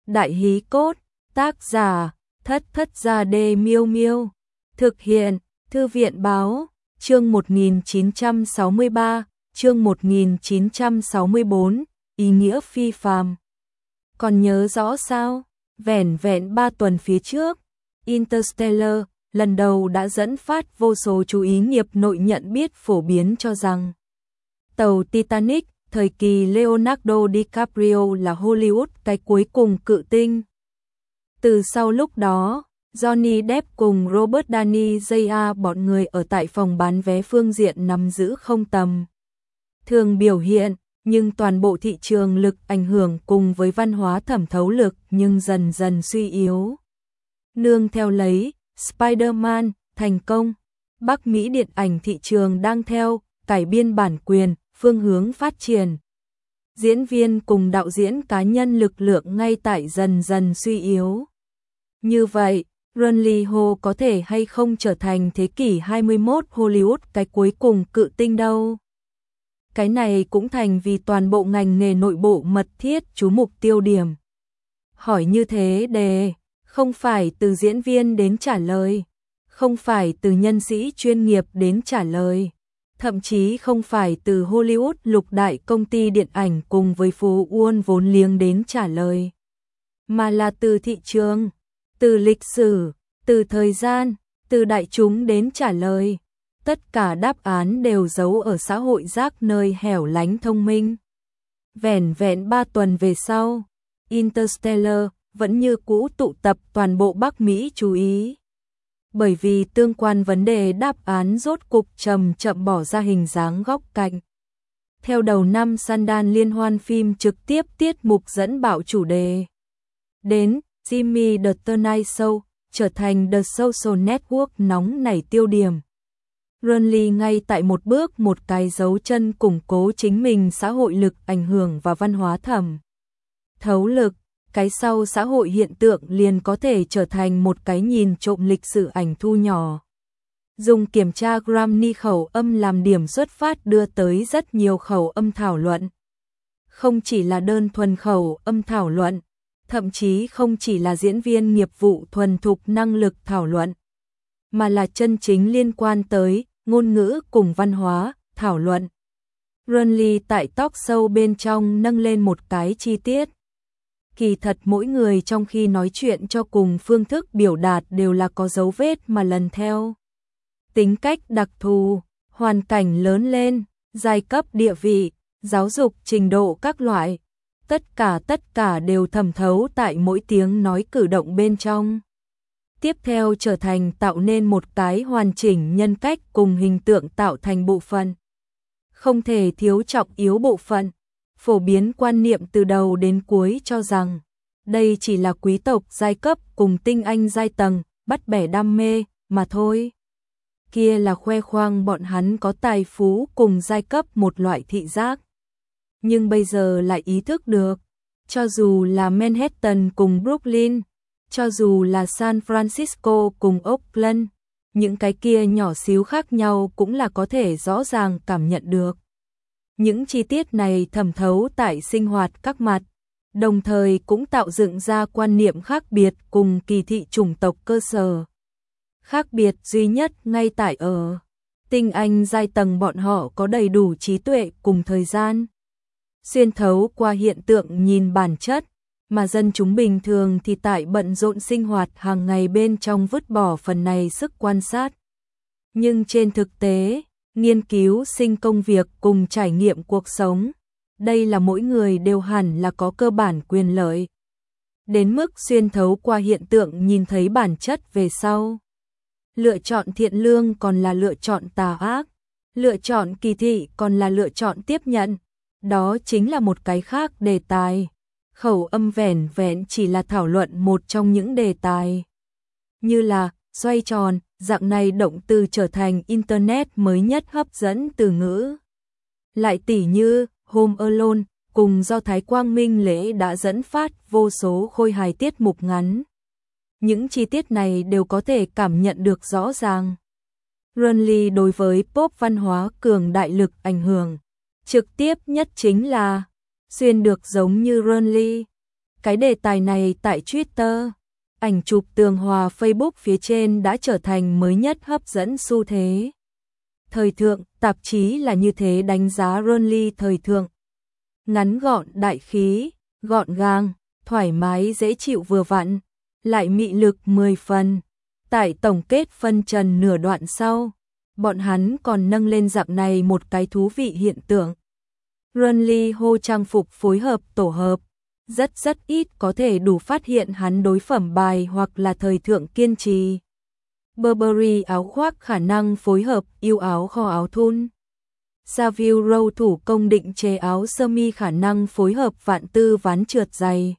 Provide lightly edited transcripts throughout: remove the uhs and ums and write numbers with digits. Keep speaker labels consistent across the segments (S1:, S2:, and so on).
S1: Đại hí cốt, tác giả, Thất Gia Đê Miêu Miêu. Thực hiện, Thư viện báo, chương 1963, chương 1964, ý nghĩa phi phàm. Còn nhớ rõ sao? Vẻn vẹn 3 tuần phía trước, Interstellar lần đầu đã dẫn phát vô số chú ý nghiệp nội nhận biết phổ biến cho rằng tàu Titanic thời kỳ Leonardo DiCaprio là Hollywood cái cuối cùng cự tinh. Từ sau lúc đó, Johnny Depp cùng Robert Downey Jr. bọn người ở tại phòng bán vé phương diện nắm giữ không tầm thường biểu hiện, nhưng toàn bộ thị trường lực ảnh hưởng cùng với văn hóa thẩm thấu lực nhưng dần dần suy yếu. Nương theo lấy, Spider-Man thành công, Bắc Mỹ điện ảnh thị trường đang theo cải biên bản quyền, phương hướng phát triển. Diễn viên cùng đạo diễn cá nhân lực lượng ngay tại dần dần suy yếu. Như vậy, Ronnie Ho có thể hay không trở thành thế kỷ 21 Hollywood cái cuối cùng cự tinh đâu? Cái này cũng thành vì toàn bộ ngành nghề nội bộ mật thiết chú mục tiêu điểm. Hỏi như thế đề, không phải từ diễn viên đến trả lời, không phải từ nhân sĩ chuyên nghiệp đến trả lời, thậm chí không phải từ Hollywood lục đại công ty điện ảnh cùng với phú uôn vốn liếng đến trả lời, mà là từ thị trường, từ lịch sử, từ thời gian, từ đại chúng đến trả lời. Tất cả đáp án đều giấu ở xã hội rác nơi hẻo lánh thông minh. Vẻn vẹn 3 tuần về sau, Interstellar vẫn như cũ tụ tập toàn bộ Bắc Mỹ chú ý. Bởi vì tương quan vấn đề đáp án rốt cục chậm bỏ ra hình dáng góc cạnh. Theo đầu năm Sundance liên hoan phim trực tiếp tiết mục dẫn bạo chủ đề. Đến, Jimmy The Tonight Show trở thành The Social Network nóng nảy tiêu điểm. Ronnie ngay tại một bước một cái dấu chân củng cố chính mình xã hội lực ảnh hưởng và văn hóa thẩm thấu lực. Cái sau xã hội hiện tượng liền có thể trở thành một cái nhìn trộm lịch sử ảnh thu nhỏ. Dùng kiểm tra Grammy khẩu âm làm điểm xuất phát đưa tới rất nhiều khẩu âm thảo luận. Không chỉ là đơn thuần khẩu âm thảo luận, thậm chí không chỉ là diễn viên nghiệp vụ thuần thục năng lực thảo luận, mà là chân chính liên quan tới ngôn ngữ cùng văn hóa thảo luận. Ronnie tại talk show bên trong nâng lên một cái chi tiết. Kỳ thật mỗi người trong khi nói chuyện cho cùng phương thức biểu đạt đều là có dấu vết mà lần theo. Tính cách đặc thù, hoàn cảnh lớn lên, giai cấp địa vị, giáo dục trình độ các loại. Tất cả đều thẩm thấu tại mỗi tiếng nói cử động bên trong. Tiếp theo trở thành tạo nên một cái hoàn chỉnh nhân cách cùng hình tượng tạo thành bộ phận. Không thể thiếu trọng yếu bộ phận. Phổ biến quan niệm từ đầu đến cuối cho rằng đây chỉ là quý tộc giai cấp cùng tinh anh giai tầng, bắt bẻ đam mê mà thôi. Kia là khoe khoang bọn hắn có tài phú cùng giai cấp một loại thị giác. Nhưng bây giờ lại ý thức được, cho dù là Manhattan cùng Brooklyn, cho dù là San Francisco cùng Oakland, những cái kia nhỏ xíu khác nhau cũng là có thể rõ ràng cảm nhận được. Những chi tiết này thẩm thấu tại sinh hoạt các mặt, đồng thời cũng tạo dựng ra quan niệm khác biệt cùng kỳ thị chủng tộc cơ sở. Khác biệt duy nhất ngay tại ở tinh anh giai tầng bọn họ có đầy đủ trí tuệ cùng thời gian. Xuyên thấu qua hiện tượng nhìn bản chất, mà dân chúng bình thường thì tại bận rộn sinh hoạt hàng ngày bên trong vứt bỏ phần này sức quan sát. Nhưng trên thực tế, nghiên cứu sinh công việc cùng trải nghiệm cuộc sống, đây là mỗi người đều hẳn là có cơ bản quyền lợi. Đến mức xuyên thấu qua hiện tượng nhìn thấy bản chất về sau. Lựa chọn thiện lương còn là lựa chọn tà ác, lựa chọn kỳ thị còn là lựa chọn tiếp nhận. Đó chính là một cái khác đề tài. Khẩu âm vẻn vẹn chỉ là thảo luận một trong những đề tài. Như là xoay tròn, dạng này động từ trở thành Internet mới nhất hấp dẫn từ ngữ. Lại tỉ như Home Alone cùng do Thái Quang Minh Lễ đã dẫn phát vô số khôi hài tiết mục ngắn. Những chi tiết này đều có thể cảm nhận được rõ ràng. Ronnie đối với pop văn hóa cường đại lực ảnh hưởng trực tiếp nhất chính là xuyên được giống như Ronnie. Cái đề tài này tại Twitter, ảnh chụp tường hòa Facebook phía trên đã trở thành mới nhất hấp dẫn xu thế. Thời thượng, tạp chí là như thế đánh giá Ronly thời thượng. Ngắn gọn đại khí, gọn gàng, thoải mái dễ chịu vừa vặn, lại mị lực 10 phần. Tại tổng kết phân trần nửa đoạn sau, bọn hắn còn nâng lên dạng này một cái thú vị hiện tượng. Ronly Ho trang phục phối hợp tổ hợp, rất ít có thể đủ phát hiện hắn đối phẩm bài hoặc là thời thượng kiên trì. Burberry áo khoác khả năng phối hợp yêu áo kho áo thun. Savile Row thủ công định chế áo sơ mi khả năng phối hợp vạn tư ván trượt dày.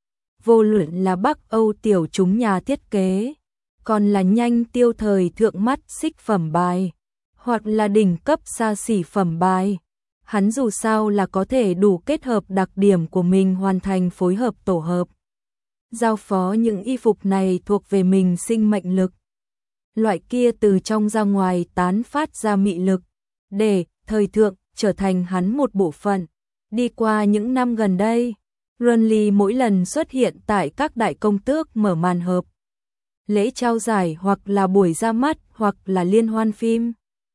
S1: Vô luận là Bắc Âu tiểu chúng nhà thiết kế, còn là nhanh tiêu thời thượng mắt xích phẩm bài, hoặc là đỉnh cấp xa xỉ phẩm bài. Hắn dù sao là có thể đủ kết hợp đặc điểm của mình hoàn thành phối hợp tổ hợp. Giao phó những y phục này thuộc về mình sinh mệnh lực. Loại kia từ trong ra ngoài tán phát ra mị lực, để thời thượng trở thành hắn một bộ phận. Đi qua những năm gần đây, Ronly mỗi lần xuất hiện tại các đại công tước mở màn hợp, lễ trao giải hoặc là buổi ra mắt hoặc là liên hoan phim.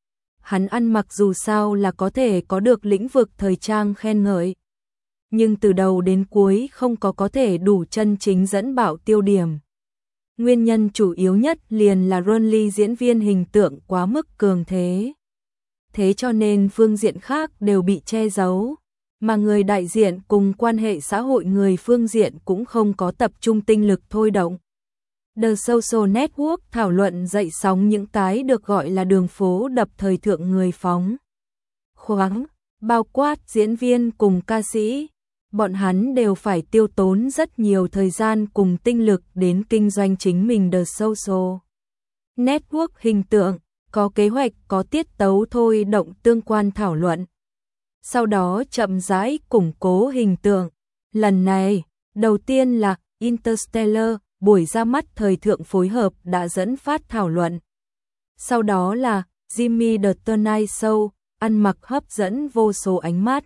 S1: Hắn ăn mặc dù sao là có thể có được lĩnh vực thời trang khen ngợi, nhưng từ đầu đến cuối không có thể đủ chân chính dẫn bảo tiêu điểm. Nguyên nhân chủ yếu nhất liền là Ronly diễn viên hình tượng quá mức cường thế. Thế cho nên phương diện khác đều bị che giấu, mà người đại diện cùng quan hệ xã hội người phương diện cũng không có tập trung tinh lực thôi động. The Social Network thảo luận dậy sóng những cái được gọi là đường phố đập thời thượng người phóng khoáng, bao quát diễn viên cùng ca sĩ. Bọn hắn đều phải tiêu tốn rất nhiều thời gian cùng tinh lực đến kinh doanh chính mình The Social Network hình tượng, có kế hoạch có tiết tấu thôi động tương quan thảo luận. Sau đó chậm rãi củng cố hình tượng. Lần này, đầu tiên là Interstellar, buổi ra mắt thời thượng phối hợp đã dẫn phát thảo luận. Sau đó là Jimmy The Tonight Show, ăn mặc hấp dẫn vô số ánh mắt.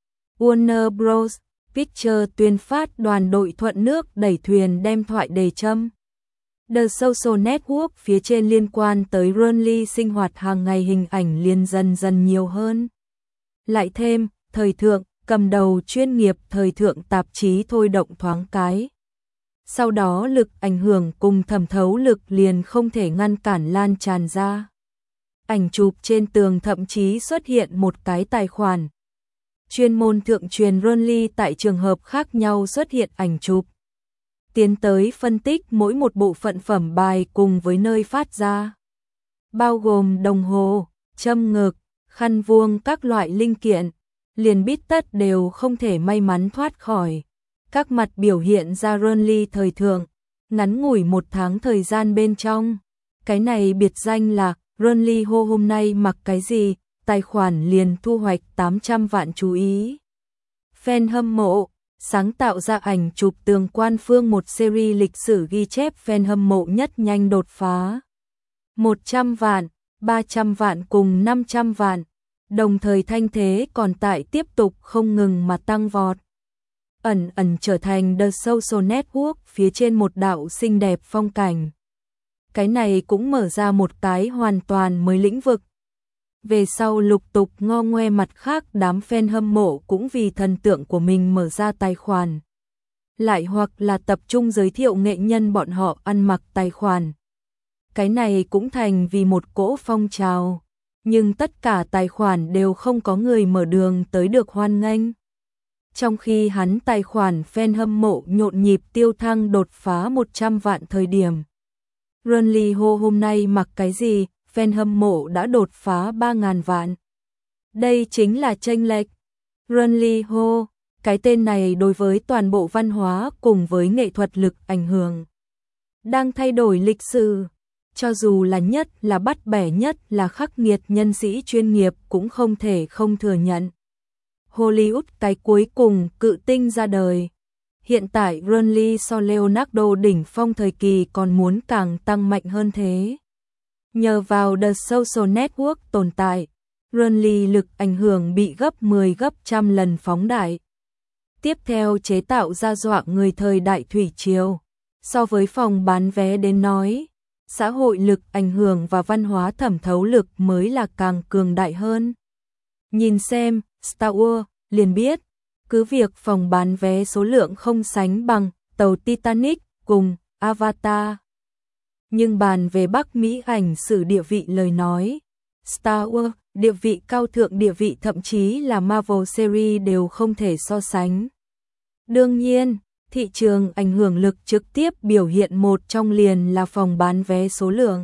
S1: Warner Bros. Pictures tuyên phát đoàn đội thuận nước đẩy thuyền đem thoại đề châm. The Social Network phía trên liên quan tới Ronly sinh hoạt hàng ngày hình ảnh liền dần nhiều hơn. Lại thêm, thời thượng, cầm đầu chuyên nghiệp thời thượng tạp chí thôi động thoáng cái. Sau đó lực ảnh hưởng cùng thẩm thấu lực liền không thể ngăn cản lan tràn ra. Ảnh chụp trên tường thậm chí xuất hiện một cái tài khoản chuyên môn thượng truyền Ronly tại trường hợp khác nhau xuất hiện ảnh chụp. Tiến tới phân tích mỗi một bộ phận phẩm bài cùng với nơi phát ra. Bao gồm đồng hồ, châm ngực, khăn vuông các loại linh kiện, liền biết tất đều không thể may mắn thoát khỏi. Các mặt biểu hiện ra Ronly thời thượng, ngắn ngủi 1 tháng thời gian bên trong. Cái này biệt danh là Ronly Ho hôm nay mặc cái gì, tài khoản liền thu hoạch 800 vạn chú ý. Fan hâm mộ, sáng tạo ra ảnh chụp tường quan phương một series lịch sử ghi chép fan hâm mộ nhất nhanh đột phá. 100 vạn, 300 vạn cùng 500 vạn, đồng thời thanh thế còn tại tiếp tục không ngừng mà tăng vọt. Ẩn trở thành The Social Network phía trên một đạo xinh đẹp phong cảnh. Cái này cũng mở ra một cái hoàn toàn mới lĩnh vực. Về sau lục tục ngo ngoe mặt khác đám fan hâm mộ cũng vì thần tượng của mình mở ra tài khoản. Lại hoặc là tập trung giới thiệu nghệ nhân bọn họ ăn mặc tài khoản. Cái này cũng thành vì một cỗ phong trào. Nhưng tất cả tài khoản đều không có người mở đường tới được hoan nghênh. Trong khi hắn tài khoản fan hâm mộ nhộn nhịp tiêu thăng đột phá 100 vạn thời điểm. Ronly Ho hôm nay mặc cái gì, fan hâm mộ đã đột phá 3.000 vạn. Đây chính là chênh lệch. Ronly Ho, cái tên này đối với toàn bộ văn hóa cùng với nghệ thuật lực ảnh hưởng. Đang thay đổi lịch sử. Cho dù là nhất là bắt bẻ nhất là khắc nghiệt nhân sĩ chuyên nghiệp cũng không thể không thừa nhận. Hollywood cái cuối cùng cự tinh ra đời. Hiện tại Ronly so Leonardo đỉnh phong thời kỳ còn muốn càng tăng mạnh hơn thế. Nhờ vào The Social Network tồn tại, Ronly lực ảnh hưởng bị gấp 10 gấp trăm lần phóng đại. tiếp theo chế tạo ra dọa người thời đại thủy triều. So với phòng bán vé đến nói, xã hội lực ảnh hưởng và văn hóa thẩm thấu lực mới là càng cường đại hơn. Nhìn xem Star Wars liền biết, cứ việc phòng bán vé số lượng không sánh bằng tàu Titanic cùng Avatar. Nhưng bàn về Bắc Mỹ ảnh sử địa vị lời nói, Star Wars, địa vị cao thượng địa vị thậm chí là Marvel series đều không thể so sánh. Đương nhiên, thị trường ảnh hưởng lực trực tiếp biểu hiện một trong liền là phòng bán vé số lượng.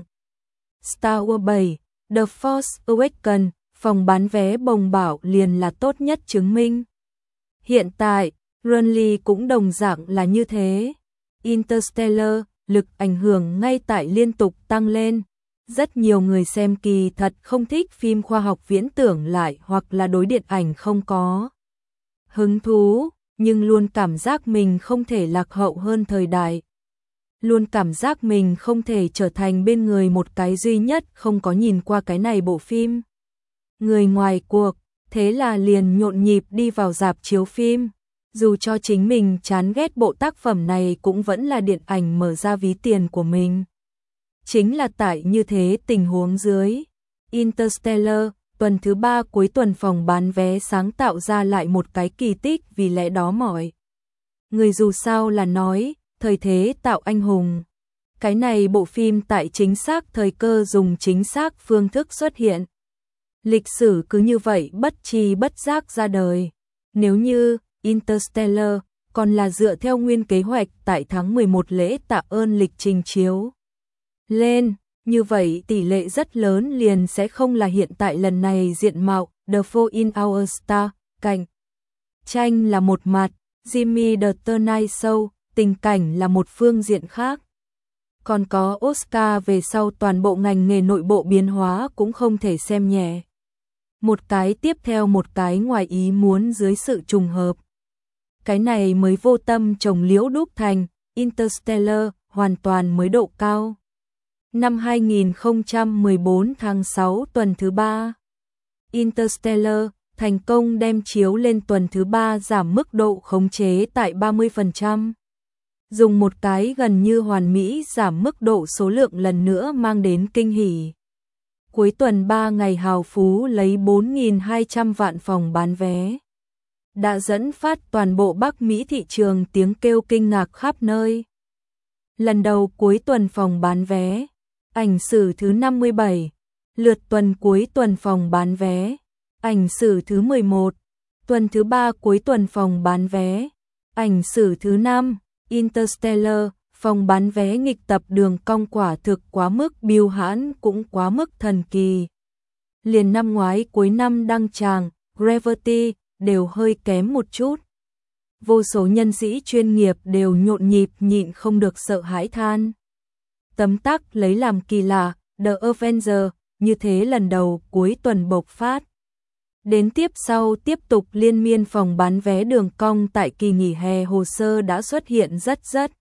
S1: Star Wars 7, The Force Awakens, phòng bán vé bồng bảo liền là tốt nhất chứng minh. Hiện tại, Runly cũng đồng dạng là như thế. Interstellar, lực ảnh hưởng ngay tại liên tục tăng lên. Rất nhiều người xem kỳ thật không thích phim khoa học viễn tưởng lại hoặc là đối điện ảnh không có hứng thú, nhưng luôn cảm giác mình không thể lạc hậu hơn thời đại. Luôn cảm giác mình không thể trở thành bên người một cái duy nhất không có nhìn qua cái này bộ phim. Người ngoài cuộc, thế là liền nhộn nhịp đi vào rạp chiếu phim. Dù cho chính mình chán ghét bộ tác phẩm này cũng vẫn là điện ảnh mở ra ví tiền của mình. Chính là tại như thế tình huống dưới, Interstellar, tuần thứ 3 cuối tuần phòng bán vé sáng tạo ra lại một cái kỳ tích, vì lẽ đó mọi người dù sao là nói, thời thế tạo anh hùng. Cái này bộ phim tại chính xác thời cơ dùng chính xác phương thức xuất hiện. Lịch sử cứ như vậy bất tri bất giác ra đời. Nếu như Interstellar còn là dựa theo nguyên kế hoạch tại tháng 11 lễ tạ ơn lịch trình chiếu lên, như vậy tỷ lệ rất lớn liền sẽ không là hiện tại lần này diện mạo The Fall in Our Star, cảnh tranh là một mặt, Jimmy the Tonight Show, tình cảnh là một phương diện khác. Còn có Oscar về sau toàn bộ ngành nghề nội bộ biến hóa cũng không thể xem nhẹ. Một cái tiếp theo một cái ngoài ý muốn dưới sự trùng hợp. Cái này mới vô tâm trồng liễu đúc thành, Interstellar hoàn toàn mới độ cao. Năm 2014 tháng 6 tuần thứ 3, Interstellar thành công đem chiếu lên tuần thứ 3 giảm mức độ khống chế tại 30%. Dùng một cái gần như hoàn mỹ giảm mức độ số lượng lần nữa mang đến kinh hỉ. Cuối tuần 3 ngày hào phú lấy 4.200 vạn phòng bán vé. Đã dẫn phát toàn bộ Bắc Mỹ thị trường tiếng kêu kinh ngạc khắp nơi. Lần đầu cuối tuần phòng bán vé, ảnh sử thứ 57, lượt tuần cuối tuần phòng bán vé, ảnh sử thứ 11, tuần thứ 3 cuối tuần phòng bán vé, ảnh sử thứ 5, Interstellar, phòng bán vé nghịch tập đường cong quả thực quá mức biêu hãn cũng quá mức thần kỳ. Liền năm ngoái cuối năm đăng tràng, Gravity, đều hơi kém một chút. Vô số nhân sĩ chuyên nghiệp đều nhộn nhịp nhịn không được sợ hãi than. Tấm tắc lấy làm kỳ lạ, The Avenger, như thế lần đầu cuối tuần bộc phát. Đến tiếp sau tiếp tục liên miên phòng bán vé đường cong tại kỳ nghỉ hè hồ sơ đã xuất hiện rất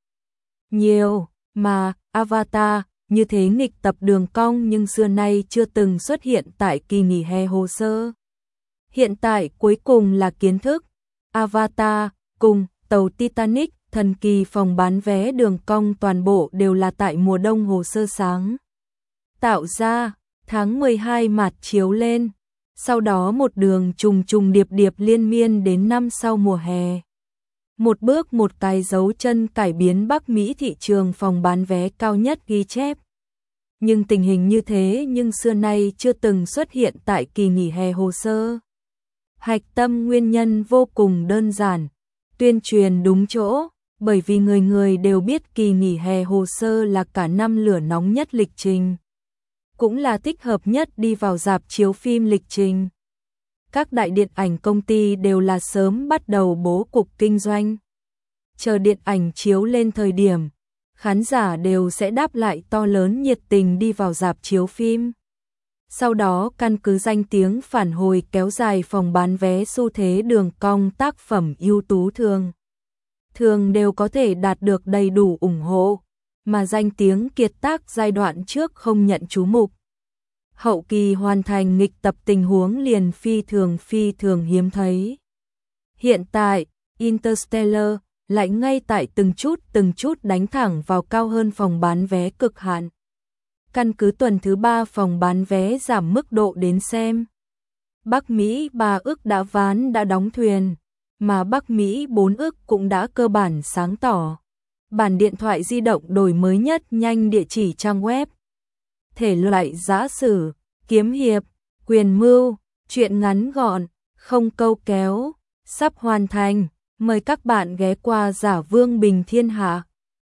S1: nhiều, mà Avatar, như thế nghịch tập đường cong nhưng xưa nay chưa từng xuất hiện tại kỳ nghỉ hè hồ sơ. Hiện tại cuối cùng là kiến thức, Avatar cùng tàu Titanic, thần kỳ phòng bán vé đường cong toàn bộ đều là tại mùa đông hồ sơ sáng. Tạo ra, tháng 12 mạt chiếu lên, sau đó một đường trùng điệp liên miên đến năm sau mùa hè. Một bước một cái dấu chân cải biến Bắc Mỹ thị trường phòng bán vé cao nhất ghi chép. Nhưng tình hình như thế nhưng xưa nay chưa từng xuất hiện tại kỳ nghỉ hè hồ sơ. Hạch tâm nguyên nhân vô cùng đơn giản, tuyên truyền đúng chỗ, bởi vì người người đều biết kỳ nghỉ hè hồ sơ là cả năm lửa nóng nhất lịch trình. Cũng là thích hợp nhất đi vào rạp chiếu phim lịch trình. Các đại điện ảnh công ty đều là sớm bắt đầu bố cục kinh doanh. Chờ điện ảnh chiếu lên thời điểm, khán giả đều sẽ đáp lại to lớn nhiệt tình đi vào rạp chiếu phim. Sau đó căn cứ danh tiếng phản hồi kéo dài phòng bán vé xu thế đường cong tác phẩm ưu tú thường đều có thể đạt được đầy đủ ủng hộ, mà danh tiếng kiệt tác giai đoạn trước không nhận chú mục. Hậu kỳ hoàn thành nghịch tập tình huống liền phi thường hiếm thấy. Hiện tại, Interstellar lại ngay tại từng chút đánh thẳng vào cao hơn phòng bán vé cực hạn. Căn cứ tuần thứ 3 phòng bán vé giảm mức độ đến xem. Bắc Mỹ 3 ức đã ván đã đóng thuyền, mà Bắc Mỹ 4 ức cũng đã cơ bản sáng tỏ. Bản điện thoại di động đổi mới nhất nhanh địa chỉ trang web. Thể loại giã sử, kiếm hiệp, quyền mưu, truyện ngắn gọn, không câu kéo, sắp hoàn thành. Mời các bạn ghé qua Giả Vương Bình Thiên Hạ.